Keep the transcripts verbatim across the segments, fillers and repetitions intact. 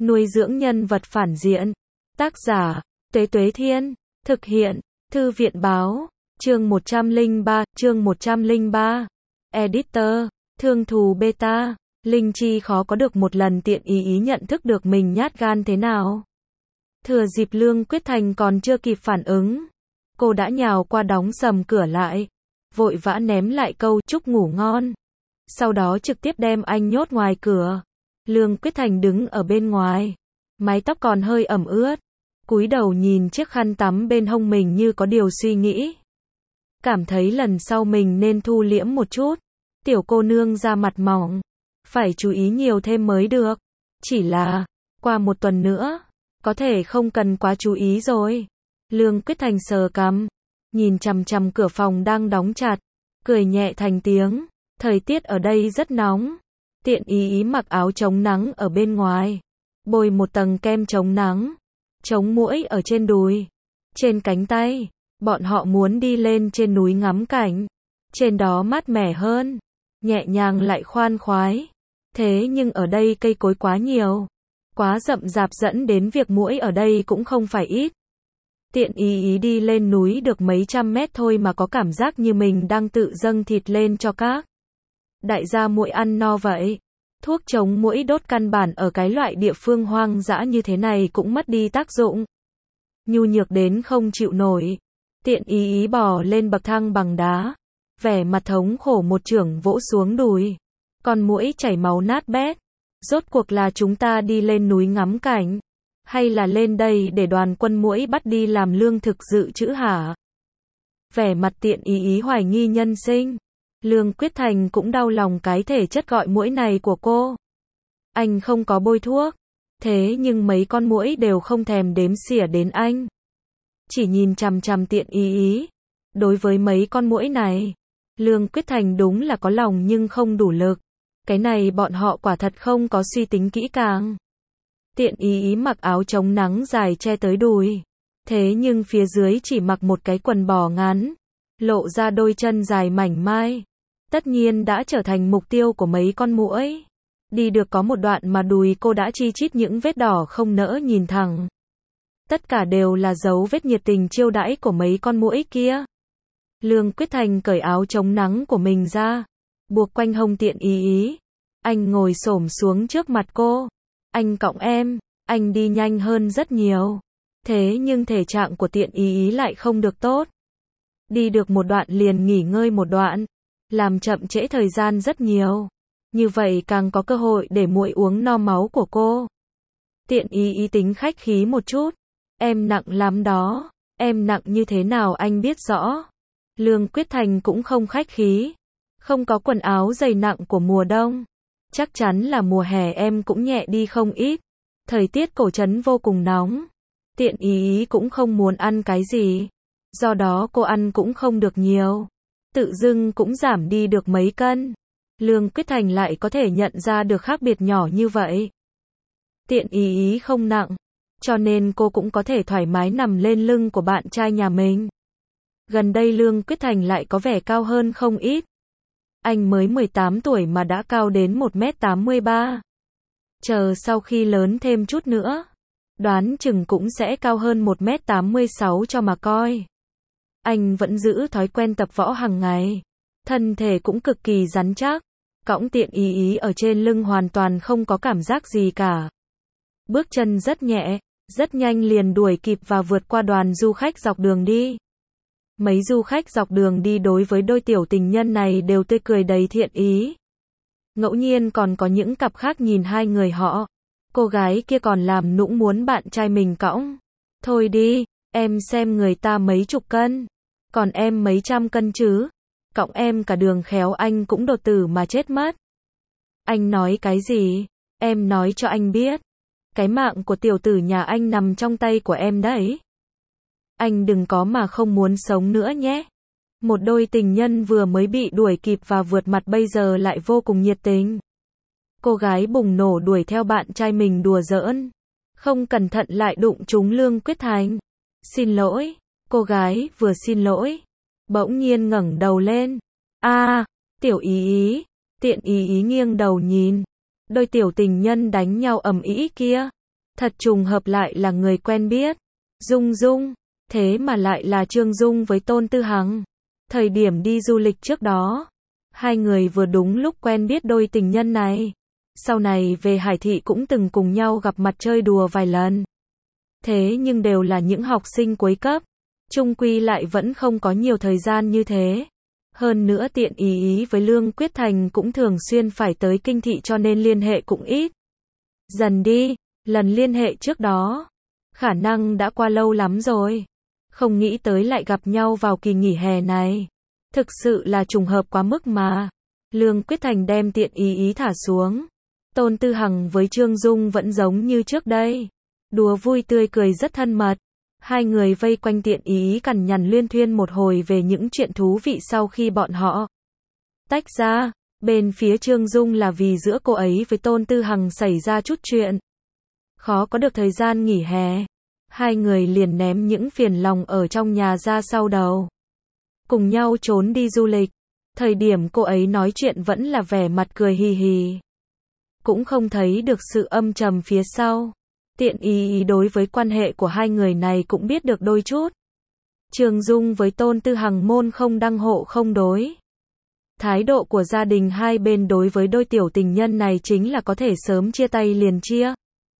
Nuôi dưỡng nhân vật phản diện. Tác giả, Tuế Tuế Thiên. Thực hiện, Thư viện Báo. Chương một trăm lẻ ba, chương một trăm lẻ ba. Editor, Thương Thù Beta. Linh Chi khó có được một lần tiện ý ý nhận thức được mình nhát gan thế nào. Thừa dịp Lương Quyết Thành còn chưa kịp phản ứng, cô đã nhào qua đóng sầm cửa lại, vội vã ném lại câu chúc ngủ ngon. Sau đó trực tiếp đem anh nhốt ngoài cửa. Lương Quyết Thành đứng ở bên ngoài, mái tóc còn hơi ẩm ướt, cúi đầu nhìn chiếc khăn tắm bên hông mình như có điều suy nghĩ. Cảm thấy lần sau mình nên thu liễm một chút. Tiểu cô nương da mặt mỏng, phải chú ý nhiều thêm mới được. Chỉ là, qua một tuần nữa, có thể không cần quá chú ý rồi. Lương Quyết Thành sờ cằm, nhìn chằm chằm cửa phòng đang đóng chặt, cười nhẹ thành tiếng. Thời tiết ở đây rất nóng. Tiện ý ý mặc áo chống nắng ở bên ngoài, bôi một tầng kem chống nắng, chống muỗi ở trên đùi, trên cánh tay. Bọn họ muốn đi lên trên núi ngắm cảnh. Trên đó mát mẻ hơn, nhẹ nhàng lại khoan khoái. Thế nhưng ở đây cây cối quá nhiều, quá rậm rạp dẫn đến việc muỗi ở đây cũng không phải ít. Tiện ý ý đi lên núi được mấy trăm mét thôi mà có cảm giác như mình đang tự dâng thịt lên cho các đại gia muỗi ăn no vậy. Thuốc chống muỗi đốt căn bản ở cái loại địa phương hoang dã như thế này cũng mất đi tác dụng. Nhu nhược đến không chịu nổi. Tiện ý ý bò lên bậc thang bằng đá, vẻ mặt thống khổ một chưởng vỗ xuống đùi. Con muỗi chảy máu nát bét. Rốt cuộc là chúng ta đi lên núi ngắm cảnh, hay là lên đây để đoàn quân muỗi bắt đi làm lương thực dự trữ hả? Vẻ mặt tiện ý ý hoài nghi nhân sinh. Lương Quyết Thành cũng đau lòng cái thể chất gọi muỗi này của cô. Anh không có bôi thuốc, thế nhưng mấy con muỗi đều không thèm đếm xỉa đến anh. Chỉ nhìn chằm chằm tiện ý ý. Đối với mấy con muỗi này, Lương Quyết Thành đúng là có lòng nhưng không đủ lực. Cái này bọn họ quả thật không có suy tính kỹ càng. Tiện ý ý mặc áo chống nắng dài che tới đùi, thế nhưng phía dưới chỉ mặc một cái quần bò ngắn, lộ ra đôi chân dài mảnh mai. Tất nhiên đã trở thành mục tiêu của mấy con muỗi. Đi được có một đoạn mà đùi cô đã chi chít những vết đỏ không nỡ nhìn thẳng. Tất cả đều là dấu vết nhiệt tình chiêu đãi của mấy con muỗi kia. Lương Quyết Thành cởi áo chống nắng của mình ra, buộc quanh hông tiện ý ý. Anh ngồi xổm xuống trước mặt cô. Anh cõng em, anh đi nhanh hơn rất nhiều. Thế nhưng thể trạng của tiện ý ý lại không được tốt. Đi được một đoạn liền nghỉ ngơi một đoạn, làm chậm trễ thời gian rất nhiều. Như vậy càng có cơ hội để muỗi uống no máu của cô. Tiện ý ý tính khách khí một chút. Em nặng lắm đó. Em nặng như thế nào anh biết rõ. Lương Quyết Thành cũng không khách khí. Không có quần áo dày nặng của mùa đông. Chắc chắn là mùa hè em cũng nhẹ đi không ít. Thời tiết cổ trấn vô cùng nóng. Tiện ý ý cũng không muốn ăn cái gì. Do đó cô ăn cũng không được nhiều. Tự dưng cũng giảm đi được mấy cân. Lương Quyết Thành lại có thể nhận ra được khác biệt nhỏ như vậy. Tiện ý ý không nặng, cho nên cô cũng có thể thoải mái nằm lên lưng của bạn trai nhà mình. Gần đây Lương Quyết Thành lại có vẻ cao hơn không ít. Anh mới mười tám tuổi mà đã cao đến một mét tám mươi ba. Chờ sau khi lớn thêm chút nữa, đoán chừng cũng sẽ cao hơn một mét tám mươi sáu cho mà coi. Anh vẫn giữ thói quen tập võ hàng ngày. Thân thể cũng cực kỳ rắn chắc. Cõng tiện ý ý ở trên lưng hoàn toàn không có cảm giác gì cả. Bước chân rất nhẹ, rất nhanh liền đuổi kịp và vượt qua đoàn du khách dọc đường đi. Mấy du khách dọc đường đi đối với đôi tiểu tình nhân này đều tươi cười đầy thiện ý. Ngẫu nhiên còn có những cặp khác nhìn hai người họ. Cô gái kia còn làm nũng muốn bạn trai mình cõng. Thôi đi, em xem người ta mấy chục cân. Còn em mấy trăm cân chứ. Cõng em cả đường khéo anh cũng đột tử mà chết mất. Anh nói cái gì? Em nói cho anh biết. Cái mạng của tiểu tử nhà anh nằm trong tay của em đấy. Anh đừng có mà không muốn sống nữa nhé. Một đôi tình nhân vừa mới bị đuổi kịp và vượt mặt bây giờ lại vô cùng nhiệt tình. Cô gái bùng nổ đuổi theo bạn trai mình đùa giỡn. Không cẩn thận lại đụng trúng Lương Quyết Thành. Xin lỗi. Cô gái vừa xin lỗi, bỗng nhiên ngẩng đầu lên. A, à, tiểu ý ý. Tiện ý ý nghiêng đầu nhìn. Đôi tiểu tình nhân đánh nhau ầm ĩ kia. Thật trùng hợp lại là người quen biết. Dung Dung, thế mà lại là Trương Dung với Tôn Tư Hằng. Thời điểm đi du lịch trước đó, hai người vừa đúng lúc quen biết đôi tình nhân này. Sau này về Hải Thị cũng từng cùng nhau gặp mặt chơi đùa vài lần. Thế nhưng đều là những học sinh cuối cấp. Chung quy lại vẫn không có nhiều thời gian như thế. Hơn nữa tiện ý ý với Lương Quyết Thành cũng thường xuyên phải tới kinh thị cho nên liên hệ cũng ít. Dần đi, lần liên hệ trước đó, khả năng đã qua lâu lắm rồi. Không nghĩ tới lại gặp nhau vào kỳ nghỉ hè này. Thực sự là trùng hợp quá mức mà. Lương Quyết Thành đem tiện ý ý thả xuống. Tôn Tư Hằng với Trương Dung vẫn giống như trước đây. Đùa vui tươi cười rất thân mật. Hai người vây quanh tiện ý cằn nhằn luyên thuyên một hồi về những chuyện thú vị sau khi bọn họ tách ra. Bên phía Trương Dung là vì giữa cô ấy với Tôn Tư Hằng xảy ra chút chuyện. Khó có được thời gian nghỉ hè. Hai người liền ném những phiền lòng ở trong nhà ra sau đầu. Cùng nhau trốn đi du lịch. Thời điểm cô ấy nói chuyện vẫn là vẻ mặt cười hì hì. Cũng không thấy được sự âm trầm phía sau. Tiện ý ý đối với quan hệ của hai người này cũng biết được đôi chút. Trương Dung với Tôn Tư Hằng môn không đăng hộ không đối. Thái độ của gia đình hai bên đối với đôi tiểu tình nhân này chính là có thể sớm chia tay liền chia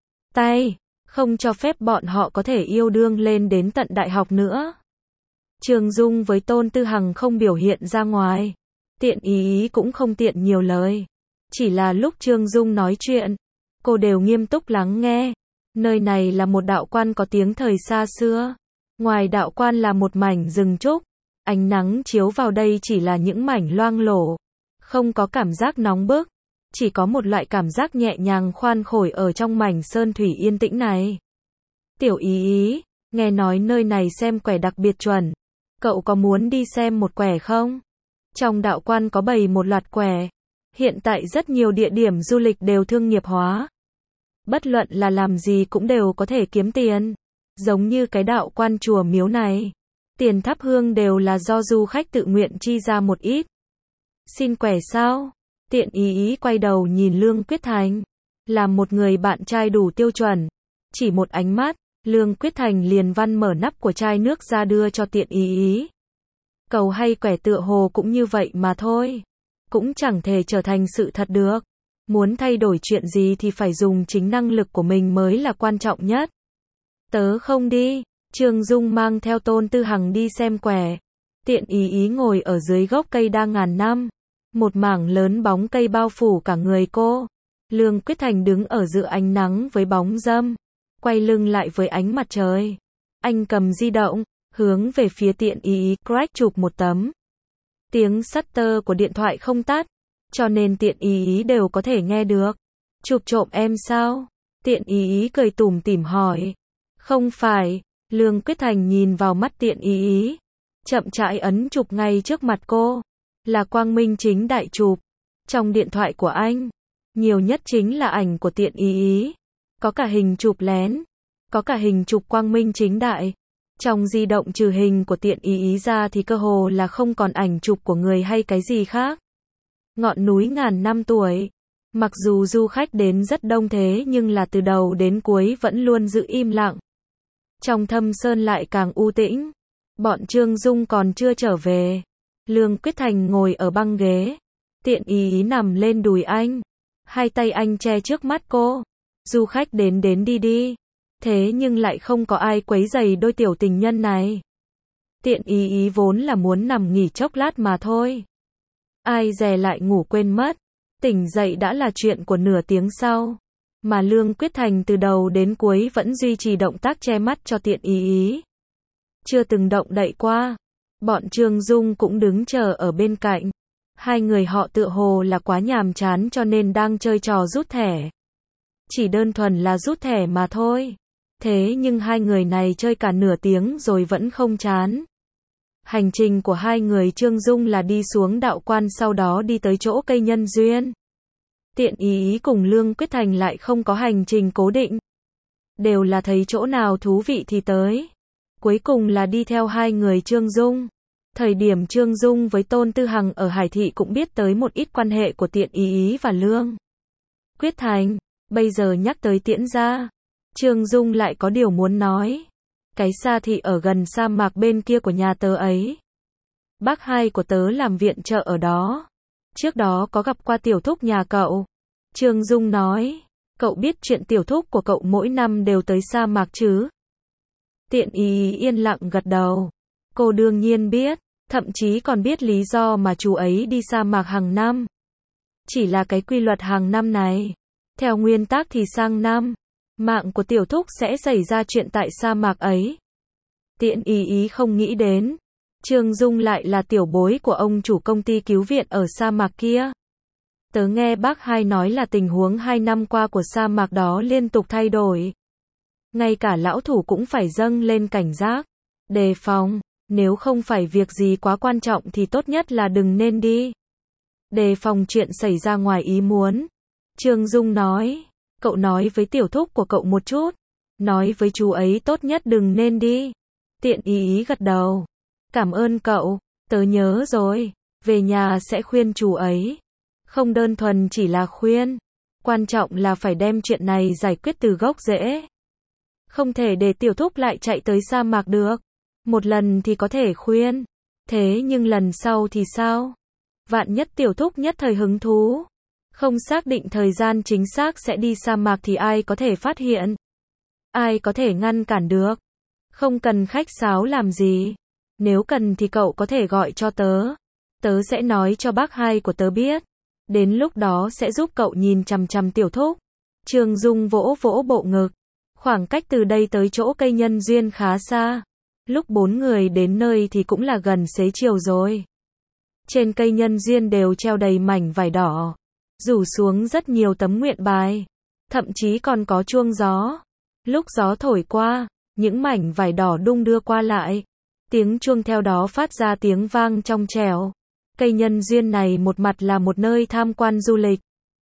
tay, không cho phép bọn họ có thể yêu đương lên đến tận đại học nữa. Trương Dung với Tôn Tư Hằng không biểu hiện ra ngoài. Tiện ý ý cũng không tiện nhiều lời. Chỉ là lúc Trương Dung nói chuyện, cô đều nghiêm túc lắng nghe. Nơi này là một đạo quan có tiếng thời xa xưa. Ngoài đạo quan là một mảnh rừng trúc. Ánh nắng chiếu vào đây chỉ là những mảnh loang lổ. Không có cảm giác nóng bức. Chỉ có một loại cảm giác nhẹ nhàng khoan khổi ở trong mảnh sơn thủy yên tĩnh này. Tiểu ý ý, nghe nói nơi này xem quẻ đặc biệt chuẩn. Cậu có muốn đi xem một quẻ không? Trong đạo quan có bày một loạt quẻ. Hiện tại rất nhiều địa điểm du lịch đều thương nghiệp hóa. Bất luận là làm gì cũng đều có thể kiếm tiền. Giống như cái đạo quan chùa miếu này. Tiền thắp hương đều là do du khách tự nguyện chi ra một ít. Xin quẻ sao? Tiện ý ý quay đầu nhìn Lương Quyết Thành. Là một người bạn trai đủ tiêu chuẩn. Chỉ một ánh mắt, Lương Quyết Thành liền văn mở nắp của chai nước ra đưa cho tiện ý ý. Cầu hay quẻ tựa hồ cũng như vậy mà thôi. Cũng chẳng thể trở thành sự thật được. Muốn thay đổi chuyện gì thì phải dùng chính năng lực của mình mới là quan trọng nhất. Tớ không đi. Trương Dung mang theo Tôn Tư Hằng đi xem quẻ. Tiện ý ý ngồi ở dưới gốc cây đa ngàn năm. Một mảng lớn bóng cây bao phủ cả người cô. Lương Quyết Thành đứng ở giữa ánh nắng với bóng râm. Quay lưng lại với ánh mặt trời. Anh cầm di động, hướng về phía tiện ý ý crack chụp một tấm. Tiếng shutter của điện thoại không tắt. Cho nên tiện ý ý đều có thể nghe được. Chụp trộm em sao? Tiện ý ý cười tủm tỉm hỏi. Không phải. Lương Quyết Thành nhìn vào mắt tiện ý ý. Chậm rãi ấn chụp ngay trước mặt cô. Là quang minh chính đại chụp. Trong điện thoại của anh, nhiều nhất chính là ảnh của tiện ý ý. Có cả hình chụp lén. Có cả hình chụp quang minh chính đại. Trong di động trừ hình của tiện ý ý ra thì cơ hồ là không còn ảnh chụp của người hay cái gì khác. Ngọn núi ngàn năm tuổi. Mặc dù du khách đến rất đông thế nhưng là từ đầu đến cuối vẫn luôn giữ im lặng. Trong thâm sơn lại càng u tĩnh. Bọn Trương Dung còn chưa trở về. Lương Quyết Thành ngồi ở băng ghế. Tiện ý ý nằm lên đùi anh. Hai tay anh che trước mắt cô. Du khách đến đến đi đi. Thế nhưng lại không có ai quấy rầy đôi tiểu tình nhân này. Tiện ý ý vốn là muốn nằm nghỉ chốc lát mà thôi. Ai dè lại ngủ quên mất. Tỉnh dậy đã là chuyện của nửa tiếng sau. Mà Lương Quyết Thành từ đầu đến cuối vẫn duy trì động tác che mắt cho tiện ý ý. Chưa từng động đậy qua. Bọn Trương Dung cũng đứng chờ ở bên cạnh. Hai người họ tựa hồ là quá nhàm chán cho nên đang chơi trò rút thẻ. Chỉ đơn thuần là rút thẻ mà thôi. Thế nhưng hai người này chơi cả nửa tiếng rồi vẫn không chán. Hành trình của hai người Trương Dung là đi xuống đạo quan sau đó đi tới chỗ cây nhân duyên. Tiện ý ý cùng Lương Quyết Thành lại không có hành trình cố định. Đều là thấy chỗ nào thú vị thì tới. Cuối cùng là đi theo hai người Trương Dung. Thời điểm Trương Dung với Tôn Tư Hằng ở Hải Thị cũng biết tới một ít quan hệ của tiện ý ý và Lương Quyết Thành. Bây giờ nhắc tới Tiễn gia. Trương Dung lại có điều muốn nói. Cái Sa thị ở gần sa mạc bên kia của nhà tớ ấy. Bác hai của tớ làm viện trợ ở đó. Trước đó có gặp qua tiểu thúc nhà cậu. Trương Dung nói. Cậu biết chuyện tiểu thúc của cậu mỗi năm đều tới sa mạc chứ? Tiện ý yên lặng gật đầu. Cô đương nhiên biết, thậm chí còn biết lý do mà chú ấy đi sa mạc hàng năm. Chỉ là cái quy luật hàng năm này. Theo nguyên tắc thì sang năm, mạng của tiểu thúc sẽ xảy ra chuyện tại sa mạc ấy. Tiện ý ý không nghĩ đến. Trương Dung lại là tiểu bối của ông chủ công ty cứu viện ở sa mạc kia. Tớ nghe bác hai nói là tình huống hai năm qua của sa mạc đó liên tục thay đổi. Ngay cả lão thủ cũng phải dâng lên cảnh giác, đề phòng, nếu không phải việc gì quá quan trọng thì tốt nhất là đừng nên đi. Đề phòng chuyện xảy ra ngoài ý muốn. Trương Dung nói, cậu nói với tiểu thúc của cậu một chút, nói với chú ấy tốt nhất đừng nên đi. Tiện ý ý gật đầu. Cảm ơn cậu, tớ nhớ rồi, về nhà sẽ khuyên chú ấy. Không đơn thuần chỉ là khuyên, quan trọng là phải đem chuyện này giải quyết từ gốc rễ. Không thể để tiểu thúc lại chạy tới sa mạc được. Một lần thì có thể khuyên, thế nhưng lần sau thì sao? Vạn nhất tiểu thúc nhất thời hứng thú, không xác định thời gian chính xác sẽ đi sa mạc thì ai có thể phát hiện? Ai có thể ngăn cản được? Không cần khách sáo làm gì. Nếu cần thì cậu có thể gọi cho tớ. Tớ sẽ nói cho bác hai của tớ biết. Đến lúc đó sẽ giúp cậu nhìn chằm chằm tiểu thúc. Trương Dung vỗ vỗ bộ ngực. Khoảng cách từ đây tới chỗ cây nhân duyên khá xa. Lúc bốn người đến nơi thì cũng là gần xế chiều rồi. Trên cây nhân duyên đều treo đầy mảnh vải đỏ. Rủ xuống rất nhiều tấm nguyện bài. Thậm chí còn có chuông gió. Lúc gió thổi qua, những mảnh vải đỏ đung đưa qua lại. Tiếng chuông theo đó phát ra tiếng vang trong trẻo. Cây nhân duyên này một mặt là một nơi tham quan du lịch.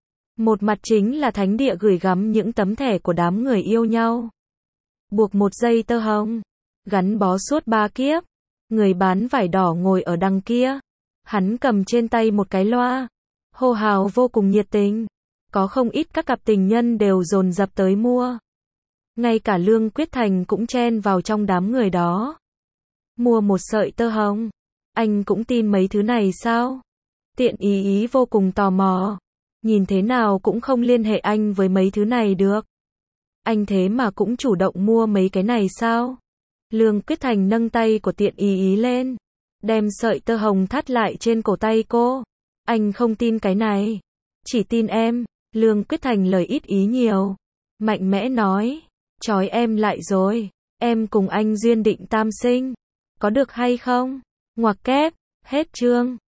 Một mặt chính là thánh địa gửi gắm những tấm thẻ của đám người yêu nhau. Buộc một dây tơ hồng, gắn bó suốt ba kiếp. Người bán vải đỏ ngồi ở đằng kia. Hắn cầm trên tay một cái loa. Hô hào vô cùng nhiệt tình. Có không ít các cặp tình nhân đều dồn dập tới mua. Ngay cả Lương Quyết Thành cũng chen vào trong đám người đó. Mua một sợi tơ hồng. Anh cũng tin mấy thứ này sao? Tiện ý ý vô cùng tò mò. Nhìn thế nào cũng không liên hệ anh với mấy thứ này được. Anh thế mà cũng chủ động mua mấy cái này sao? Lương Quyết Thành nâng tay của tiện ý ý lên. Đem sợi tơ hồng thắt lại trên cổ tay cô. Anh không tin cái này. Chỉ tin em. Lương Quyết Thành lời ít ý nhiều. Mạnh mẽ nói. Trói em lại rồi. Em cùng anh duyên định tam sinh. Có được hay không? Ngoặc kép. Hết chương.